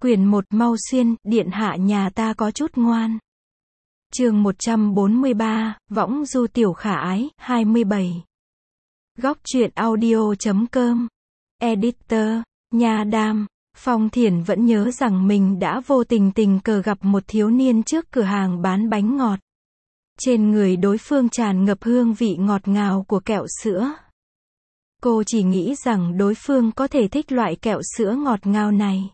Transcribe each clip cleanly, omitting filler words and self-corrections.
Quyển 1 mau xuyên, điện hạ nhà ta có chút ngoan. Chương 143, Võng du tiểu khả ái, 27. Góc truyện audio.com. Editor, Nha Đam. Phong Thiển vẫn nhớ rằng mình đã vô tình tình cờ gặp một thiếu niên trước cửa hàng bán bánh ngọt. Trên người đối phương tràn ngập hương vị ngọt ngào của kẹo sữa. Cô chỉ nghĩ rằng đối phương có thể thích loại kẹo sữa ngọt ngào này.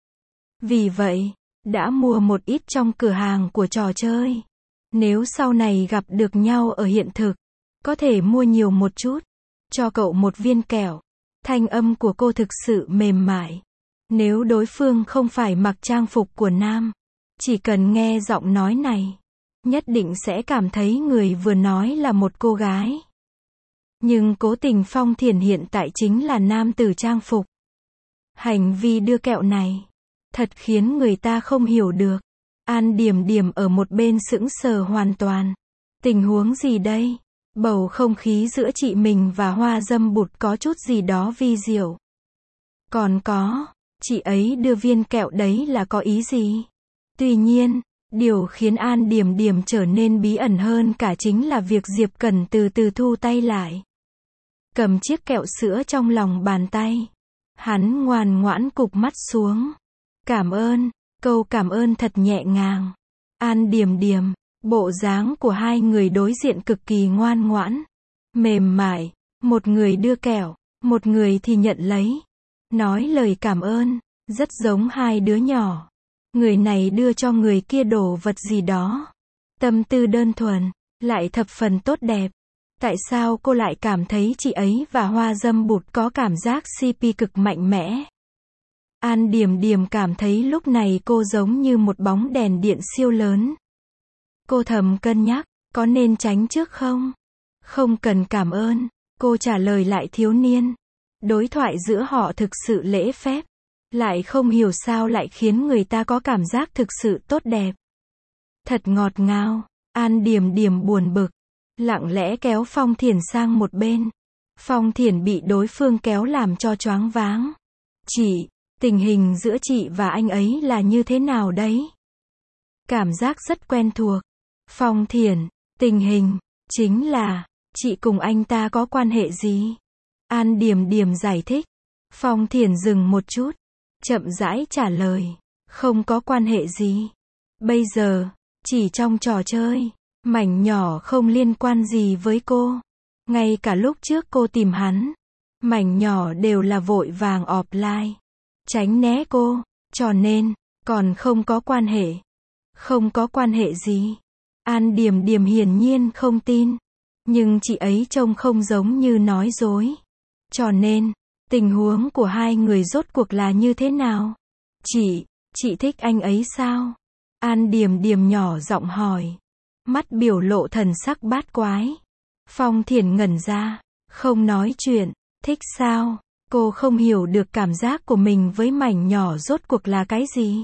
Vì vậy, đã mua một ít trong cửa hàng của trò chơi. Nếu sau này gặp được nhau ở hiện thực, có thể mua nhiều một chút. Cho cậu một viên kẹo. Thanh âm của cô thực sự mềm mại. Nếu đối phương không phải mặc trang phục của nam, chỉ cần nghe giọng nói này, nhất định sẽ cảm thấy người vừa nói là một cô gái. Nhưng cố tình Phong Thiển hiện tại chính là nam tử trang phục. Hành vi đưa kẹo này, thật khiến người ta không hiểu được. An Điềm Điềm ở một bên sững sờ hoàn toàn. Tình huống gì đây? Bầu không khí giữa chị mình và Hoa Dâm Bụt có chút gì đó vi diệu. Còn có, chị ấy đưa viên kẹo đấy là có ý gì? Tuy nhiên, điều khiến An Điềm Điềm trở nên bí ẩn hơn cả chính là việc Diệp Cẩn từ từ thu tay lại. Cầm chiếc kẹo sữa trong lòng bàn tay. Hắn ngoan ngoãn cụp mắt xuống. Cảm ơn, câu cảm ơn thật nhẹ nhàng. An Điềm Điềm, bộ dáng của hai người đối diện cực kỳ ngoan ngoãn, mềm mại, một người đưa kẹo, một người thì nhận lấy. Nói lời cảm ơn, rất giống hai đứa nhỏ. Người này đưa cho người kia đồ vật gì đó. Tâm tư đơn thuần, lại thập phần tốt đẹp. Tại sao cô lại cảm thấy chị ấy và Hoa Dâm Bụt có cảm giác CP cực mạnh mẽ? An Điềm Điềm cảm thấy lúc này cô giống như một bóng đèn điện siêu lớn. Cô thầm cân nhắc, có nên tránh trước không? Không cần cảm ơn, cô trả lời lại thiếu niên. Đối thoại giữa họ thực sự lễ phép, lại không hiểu sao lại khiến người ta có cảm giác thực sự tốt đẹp. Thật ngọt ngào, An Điềm Điềm buồn bực, lặng lẽ kéo Phong Thiển sang một bên. Phong Thiển bị đối phương kéo làm cho choáng váng. Chị, tình hình giữa chị và anh ấy là như thế nào đấy? Cảm giác rất quen thuộc. Phong Thiển, tình hình, chính là, chị cùng anh ta có quan hệ gì? An Điềm Điềm giải thích. Phong Thiển dừng một chút, chậm rãi trả lời, không có quan hệ gì. Bây giờ, chỉ trong trò chơi, mảnh nhỏ không liên quan gì với cô. Ngay cả lúc trước cô tìm hắn, mảnh nhỏ đều là vội vàng offline, tránh né cô, cho nên, còn không có quan hệ. Không có quan hệ gì. An Điềm Điềm hiển nhiên không tin. Nhưng chị ấy trông không giống như nói dối. Cho nên, tình huống của hai người rốt cuộc là như thế nào? Chị thích anh ấy sao? An Điềm Điềm nhỏ giọng hỏi. Mắt biểu lộ thần sắc bát quái. Phong Thiển ngẩn ra, không nói chuyện. Thích sao? Cô không hiểu được cảm giác của mình với mảnh nhỏ rốt cuộc là cái gì.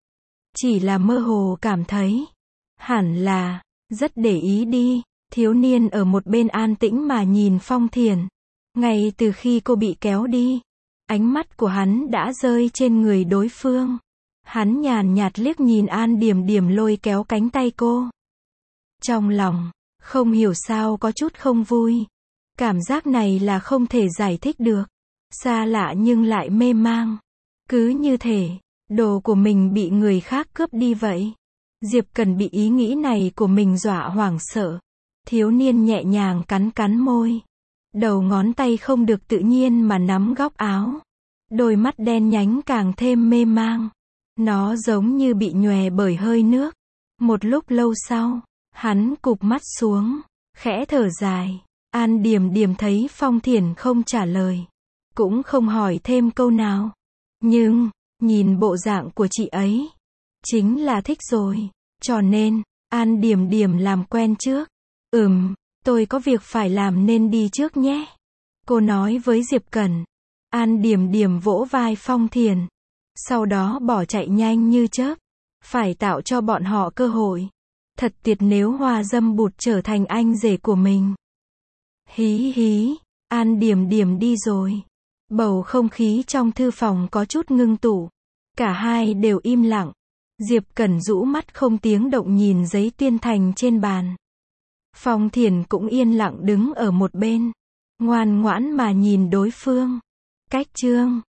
Chỉ là mơ hồ cảm thấy, hẳn là, rất để ý đi. Thiếu niên ở một bên an tĩnh mà nhìn Phong Thiển. Ngay từ khi cô bị kéo đi, ánh mắt của hắn đã rơi trên người đối phương. Hắn nhàn nhạt liếc nhìn An Điềm Điềm lôi kéo cánh tay cô. Trong lòng, không hiểu sao có chút không vui. Cảm giác này là không thể giải thích được. Xa lạ nhưng lại mê mang. Cứ như thể, đồ của mình bị người khác cướp đi vậy. Diệp Cần bị ý nghĩ này của mình dọa hoảng sợ. Thiếu niên nhẹ nhàng cắn cắn môi. Đầu ngón tay không được tự nhiên mà nắm góc áo. Đôi mắt đen nhánh càng thêm mê mang. Nó giống như bị nhòe bởi hơi nước. Một lúc lâu sau, hắn cụp mắt xuống, khẽ thở dài. An Điềm Điềm thấy Phong Thiển không trả lời, cũng không hỏi thêm câu nào. Nhưng, nhìn bộ dạng của chị ấy, chính là thích rồi. Cho nên, An Điềm Điềm làm quen trước. Tôi có việc phải làm nên đi trước nhé. Cô nói với Diệp Cẩn. An Điềm Điềm vỗ vai Phong Thiển. Sau đó bỏ chạy nhanh như chớp. Phải tạo cho bọn họ cơ hội. Thật tuyệt nếu Hoa Dâm Bụt trở thành anh rể của mình. Hí hí, An Điềm Điềm đi rồi. Bầu không khí trong thư phòng có chút ngưng tụ. Cả hai đều im lặng. Diệp Cẩn rũ mắt không tiếng động nhìn giấy tuyên thành trên bàn. Phong Thiển cũng yên lặng đứng ở một bên, ngoan ngoãn mà nhìn đối phương. Cách chương